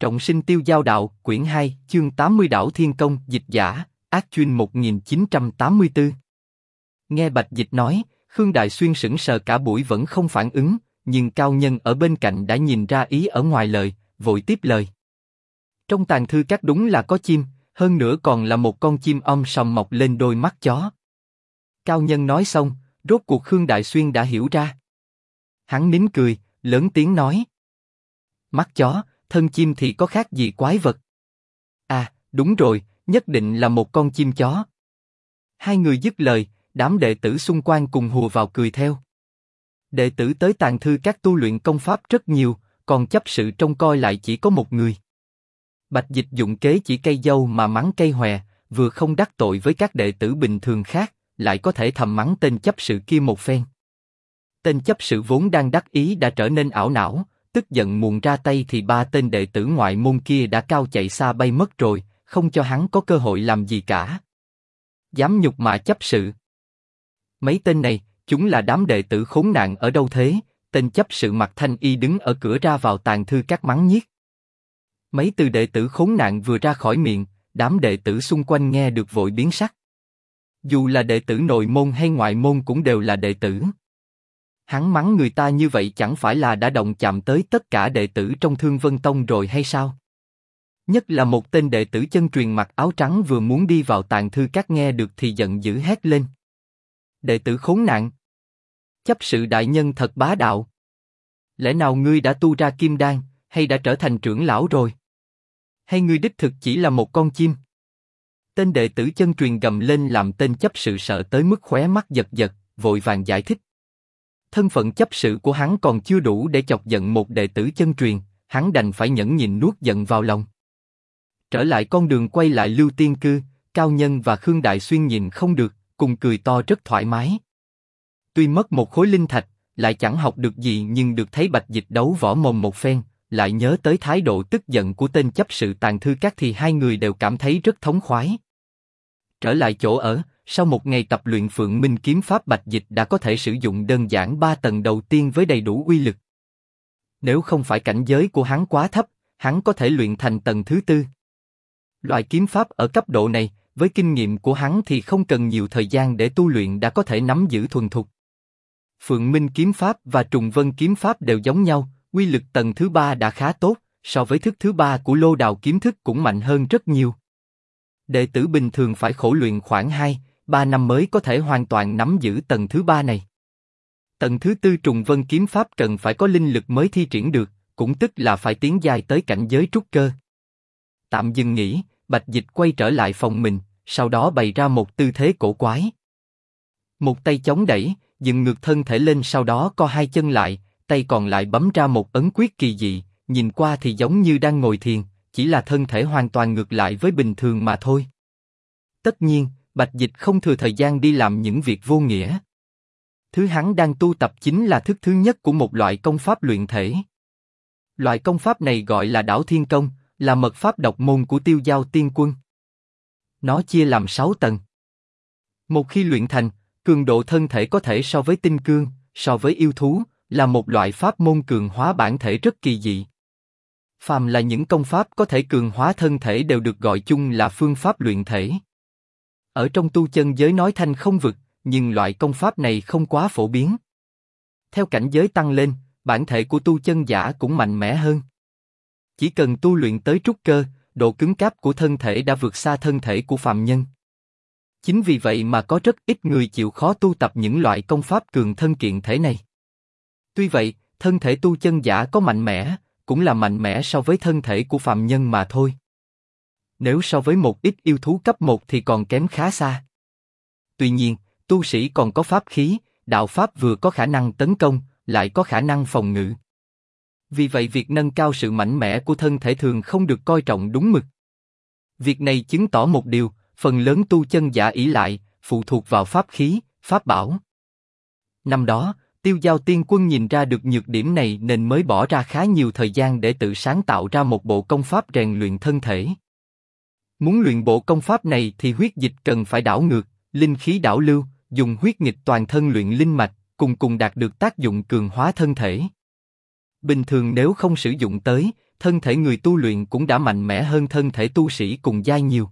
Trọng sinh tiêu giao đạo, quyển 2, chương 80 Đảo Thiên Công, dịch giả, Ác Chuyên 1984. Nghe Bạch Dịch nói, Khương Đại Xuyên sững sờ cả buổi vẫn không phản ứng, nhưng cao nhân ở bên cạnh đã nhìn ra ý ở ngoài lời, vội tiếp lời. Trong tàng thư các đúng là có chim, hơn nữa còn là một con chim om sòm mọc lên đôi mắt chó. Cao nhân nói xong, rốt cuộc Khương Đại Xuyên đã hiểu ra. Hắn nín cười, lớn tiếng nói. Mắt chó, thân chim thì có khác gì quái vật? À, đúng rồi, nhất định là một con chim chó. Hai người dứt lời, đám đệ tử xung quanh cùng hùa vào cười theo. Đệ tử tới tàng thư các tu luyện công pháp rất nhiều, còn chấp sự trông coi lại chỉ có một người. Bạch Dịch dụng kế chỉ cây dâu mà mắng cây hòe, vừa không đắc tội với các đệ tử bình thường khác, lại có thể thầm mắng tên chấp sự kia một phen. Tên chấp sự vốn đang đắc ý đã trở nên ảo não, tức giận muộn ra tay thì ba tên đệ tử ngoại môn kia đã cao chạy xa bay mất rồi, không cho hắn có cơ hội làm gì cả. Dám nhục mạ chấp sự. Mấy tên này, chúng là đám đệ tử khốn nạn ở đâu thế? Tên chấp sự mặc thanh y đứng ở cửa ra vào tàng thư các mắng nhiếc. Mấy từ đệ tử khốn nạn vừa ra khỏi miệng, đám đệ tử xung quanh nghe được vội biến sắc. Dù là đệ tử nội môn hay ngoại môn cũng đều là đệ tử. Hắn mắng người ta như vậy chẳng phải là đã động chạm tới tất cả đệ tử trong Thương Vân Tông rồi hay sao? Nhất là một tên đệ tử chân truyền mặc áo trắng vừa muốn đi vào tàng thư các nghe được thì giận dữ hét lên. Đệ tử khốn nạn! Chấp sự đại nhân thật bá đạo! Lẽ nào ngươi đã tu ra kim đan, hay đã trở thành trưởng lão rồi? Hay ngươi đích thực chỉ là một con chim? Tên đệ tử chân truyền gầm lên làm tên chấp sự sợ tới mức khóe mắt giật giật, vội vàng giải thích. Thân phận chấp sự của hắn còn chưa đủ để chọc giận một đệ tử chân truyền, hắn đành phải nhẫn nhịn nuốt giận vào lòng. Trở lại con đường quay lại Lưu Tiên Cư, Cao Nhân và Khương Đại Xuyên nhìn không được, cùng cười to rất thoải mái. Tuy mất một khối linh thạch, lại chẳng học được gì nhưng được thấy Bạch Dịch đấu võ mồm một phen, lại nhớ tới thái độ tức giận của tên chấp sự tàng thư các thì hai người đều cảm thấy rất thống khoái. Trở lại chỗ ở, sau một ngày tập luyện Phượng Minh kiếm pháp, Bạch Dịch đã có thể sử dụng đơn giản 3 tầng đầu tiên với đầy đủ uy lực. Nếu không phải cảnh giới của hắn quá thấp, hắn có thể luyện thành tầng thứ 4. Loại kiếm pháp ở cấp độ này, với kinh nghiệm của hắn thì không cần nhiều thời gian để tu luyện đã có thể nắm giữ thuần thục. Phượng Minh kiếm pháp và Trùng Vân kiếm pháp đều giống nhau, uy lực tầng thứ 3 đã khá tốt, so với thức thứ 3 của Lô Đào kiếm thức cũng mạnh hơn rất nhiều. Đệ tử bình thường phải khổ luyện khoảng 2-3 năm mới có thể hoàn toàn nắm giữ tầng thứ 3 này. Tầng thứ 4 Trùng Vân kiếm pháp cần phải có linh lực mới thi triển được, cũng tức là phải tiến giai tới cảnh giới trúc cơ. Tạm dừng nghỉ, Bạch Dịch quay trở lại phòng mình, sau đó bày ra một tư thế cổ quái. Một tay chống đẩy, dựng ngược thân thể lên, sau đó co hai chân lại, tay còn lại bấm ra một ấn quyết kỳ dị, nhìn qua thì giống như đang ngồi thiền, chỉ là thân thể hoàn toàn ngược lại với bình thường mà thôi. Tất nhiên, Bạch Dịch không thừa thời gian đi làm những việc vô nghĩa. Thứ hắn đang tu tập chính là thức thứ nhất của một loại công pháp luyện thể. Loại công pháp này gọi là Đảo Thiên Công, là mật pháp độc môn của Tiêu Giao Tiên Quân. Nó chia làm 6 tầng. Một khi luyện thành, cường độ thân thể có thể so với tinh cương, so với yêu thú, là một loại pháp môn cường hóa bản thể rất kỳ dị. Phàm là những công pháp có thể cường hóa thân thể đều được gọi chung là phương pháp luyện thể. Ở trong tu chân giới nói thanh không vực, nhưng loại công pháp này không quá phổ biến. Theo cảnh giới tăng lên, bản thể của tu chân giả cũng mạnh mẽ hơn. Chỉ cần tu luyện tới trúc cơ, độ cứng cáp của thân thể đã vượt xa thân thể của phàm nhân. Chính vì vậy mà có rất ít người chịu khó tu tập những loại công pháp cường thân kiện thể này. Tuy vậy, thân thể tu chân giả có mạnh mẽ, cũng là mạnh mẽ so với thân thể của phàm nhân mà thôi. Nếu so với một ít yêu thú cấp 1 thì còn kém khá xa. Tuy nhiên, tu sĩ còn có pháp khí, đạo pháp vừa có khả năng tấn công, lại có khả năng phòng ngự. Vì vậy việc nâng cao sự mạnh mẽ của thân thể thường không được coi trọng đúng mực. Việc này chứng tỏ một điều, phần lớn tu chân giả ỷ lại, phụ thuộc vào pháp khí, pháp bảo. Năm đó, Tiêu Giao Tiên Quân nhìn ra được nhược điểm này nên mới bỏ ra khá nhiều thời gian để tự sáng tạo ra một bộ công pháp rèn luyện thân thể. Muốn luyện bộ công pháp này thì huyết dịch cần phải đảo ngược, linh khí đảo lưu, dùng huyết nghịch toàn thân luyện linh mạch, cùng đạt được tác dụng cường hóa thân thể. Bình thường nếu không sử dụng tới, thân thể người tu luyện cũng đã mạnh mẽ hơn thân thể tu sĩ cùng giai nhiều.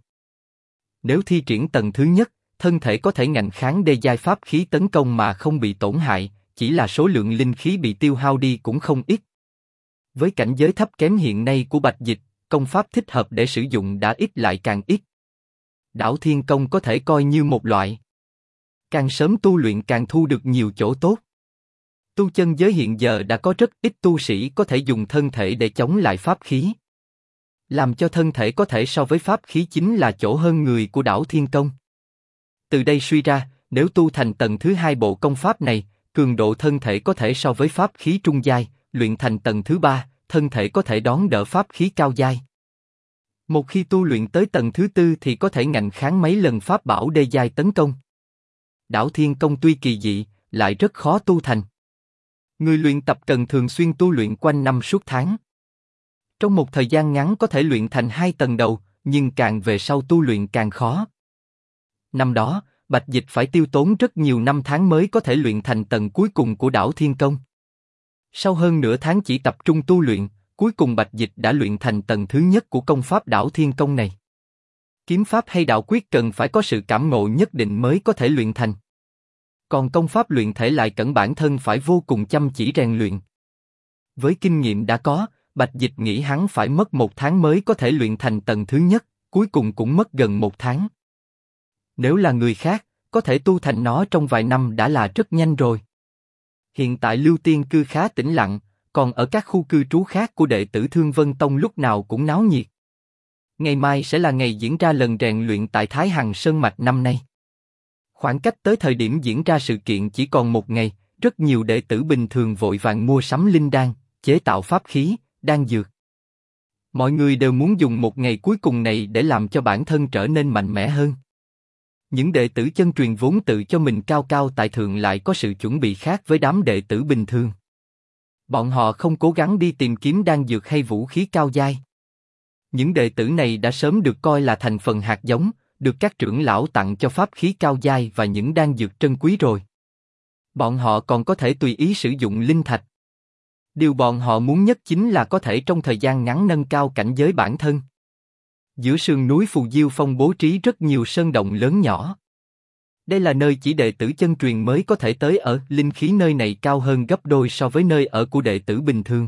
Nếu thi triển tầng thứ nhất, thân thể có thể ngạnh kháng đê giai pháp khí tấn công mà không bị tổn hại, chỉ là số lượng linh khí bị tiêu hao đi cũng không ít. Với cảnh giới thấp kém hiện nay của Bạch Dịch, công pháp thích hợp để sử dụng đã ít lại càng ít. Đảo Thiên Công có thể coi như một loại. Càng sớm tu luyện càng thu được nhiều chỗ tốt. Tu chân giới hiện giờ đã có rất ít tu sĩ có thể dùng thân thể để chống lại pháp khí. Làm cho thân thể có thể so với pháp khí chính là chỗ hơn người của Đảo Thiên Công. Từ đây suy ra, nếu tu thành tầng thứ 2 bộ công pháp này, cường độ thân thể có thể so với pháp khí trung giai, luyện thành tầng thứ 3, thân thể có thể đón đỡ pháp khí cao giai. Một khi tu luyện tới tầng thứ 4 thì có thể ngạnh kháng mấy lần pháp bảo đê giai tấn công. Đảo Thiên Công tuy kỳ dị, lại rất khó tu thành. Người luyện tập cần thường xuyên tu luyện quanh năm suốt tháng. Trong một thời gian ngắn có thể luyện thành 2 tầng đầu, nhưng càng về sau tu luyện càng khó. Năm đó, Bạch Dịch phải tiêu tốn rất nhiều năm tháng mới có thể luyện thành tầng cuối cùng của Đảo Thiên Công. Sau hơn nửa tháng chỉ tập trung tu luyện, cuối cùng Bạch Dịch đã luyện thành tầng thứ nhất của công pháp Đảo Thiên Công này. Kiếm pháp hay đạo quyết cần phải có sự cảm ngộ nhất định mới có thể luyện thành. Còn công pháp luyện thể lại cần bản thân phải vô cùng chăm chỉ rèn luyện. Với kinh nghiệm đã có, Bạch Dịch nghĩ hắn phải mất 1 tháng mới có thể luyện thành tầng thứ nhất, cuối cùng cũng mất gần 1 tháng. Nếu là người khác, có thể tu thành nó trong vài năm đã là rất nhanh rồi. Hiện tại Lưu Tiên Cư khá tĩnh lặng, còn ở các khu cư trú khác của đệ tử Thương Vân Tông lúc nào cũng náo nhiệt. Ngày mai sẽ là ngày diễn ra lần rèn luyện tại Thái Hằng Sơn Mạch năm nay. Khoảng cách tới thời điểm diễn ra sự kiện chỉ còn 1 ngày, rất nhiều đệ tử bình thường vội vàng mua sắm linh đan, chế tạo pháp khí, đan dược. Mọi người đều muốn dùng 1 ngày cuối cùng này để làm cho bản thân trở nên mạnh mẽ hơn. Những đệ tử chân truyền vốn tự cho mình cao cao tại thượng lại có sự chuẩn bị khác với đám đệ tử bình thường. Bọn họ không cố gắng đi tìm kiếm đan dược hay vũ khí cao giai. Những đệ tử này đã sớm được coi là thành phần hạt giống, được các trưởng lão tặng cho pháp khí cao giai và những đan dược trân quý rồi. Bọn họ còn có thể tùy ý sử dụng linh thạch. Điều bọn họ muốn nhất chính là có thể trong thời gian ngắn nâng cao cảnh giới bản thân. Giữa sườn núi Phù Diêu Phong bố trí rất nhiều sơn động lớn nhỏ. Đây là nơi chỉ đệ tử chân truyền mới có thể tới ở, linh khí nơi này cao hơn gấp đôi so với nơi ở của đệ tử bình thường.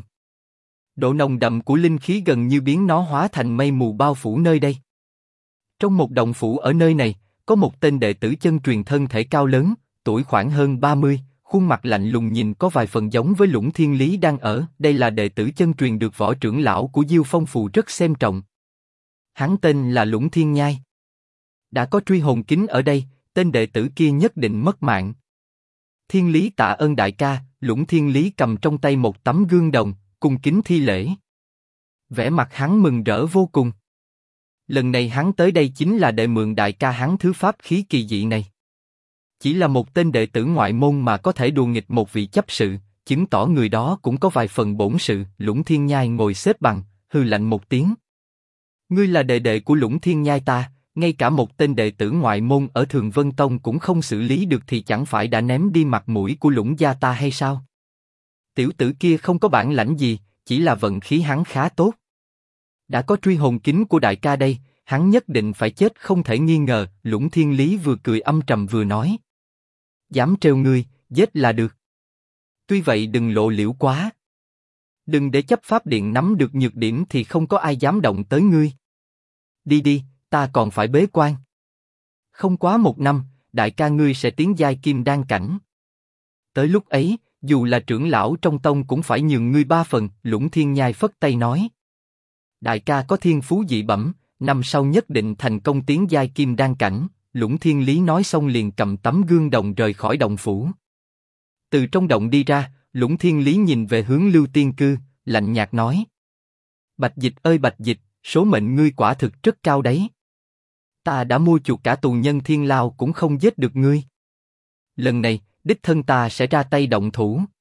Độ nồng đậm của linh khí gần như biến nó hóa thành mây mù bao phủ nơi đây. Trong một động phủ ở nơi này, có một tên đệ tử chân truyền thân thể cao lớn, tuổi khoảng hơn 30, khuôn mặt lạnh lùng nhìn có vài phần giống với Lũng Thiên Lý đang ở. Đây là đệ tử chân truyền được võ trưởng lão của Diêu Phong Phù rất xem trọng. Hắn tên là Lũng Thiên Nhai. Đã có truy hồn kính ở đây, tên đệ tử kia nhất định mất mạng. Thiên Lý tạ ơn đại ca. Lũng Thiên Lý cầm trong tay một tấm gương đồng, cung kính thi lễ. Vẻ mặt hắn mừng rỡ vô cùng. Lần này hắn tới đây chính là để mượn đại ca hắn thứ pháp khí kỳ dị này. Chỉ là một tên đệ tử ngoại môn mà có thể đùa nghịch một vị chấp sự, chứng tỏ người đó cũng có vài phần bổn sự. Lũng Thiên Nhai ngồi xếp bằng, hừ lạnh một tiếng. Ngươi là đệ đệ của Lũng Thiên Nhai ta, ngay cả một tên đệ tử ngoại môn ở Thường Vân Tông cũng không xử lý được thì chẳng phải đã ném đi mặt mũi của Lũng gia ta hay sao? Tiểu tử kia không có bản lãnh gì, chỉ là vận khí hắn khá tốt. Đã có truy hồn kính của đại ca đây, hắn nhất định phải chết không thể nghi ngờ. Lũng Thiên Lý vừa cười âm trầm vừa nói. Dám trêu ngươi, giết là được. Tuy vậy đừng lộ liễu quá. Đừng để chấp pháp điện nắm được nhược điểm thì không có ai dám động tới ngươi. Đi đi, ta còn phải bế quan. Không quá 1 năm, đại ca ngươi sẽ tiến giai kim đan cảnh. Tới lúc ấy, dù là trưởng lão trong tông cũng phải nhường ngươi 3 phần. Lũng Thiên Nhai phất tay nói. Đại ca có thiên phú dị bẩm, năm sau nhất định thành công tiến giai kim đan cảnh. Lũng Thiên Lý nói xong liền cầm tấm gương đồng rời khỏi động phủ. Từ trong động đi ra, Lũng Thiên Lý nhìn về hướng Lưu Tiên Cư, lạnh nhạt nói. Bạch Dịch ơi Bạch Dịch, số mệnh ngươi quả thực rất cao đấy. Ta đã mua chuộc cả tù nhân Thiên Lao cũng không giết được ngươi. Lần này, đích thân ta sẽ ra tay động thủ.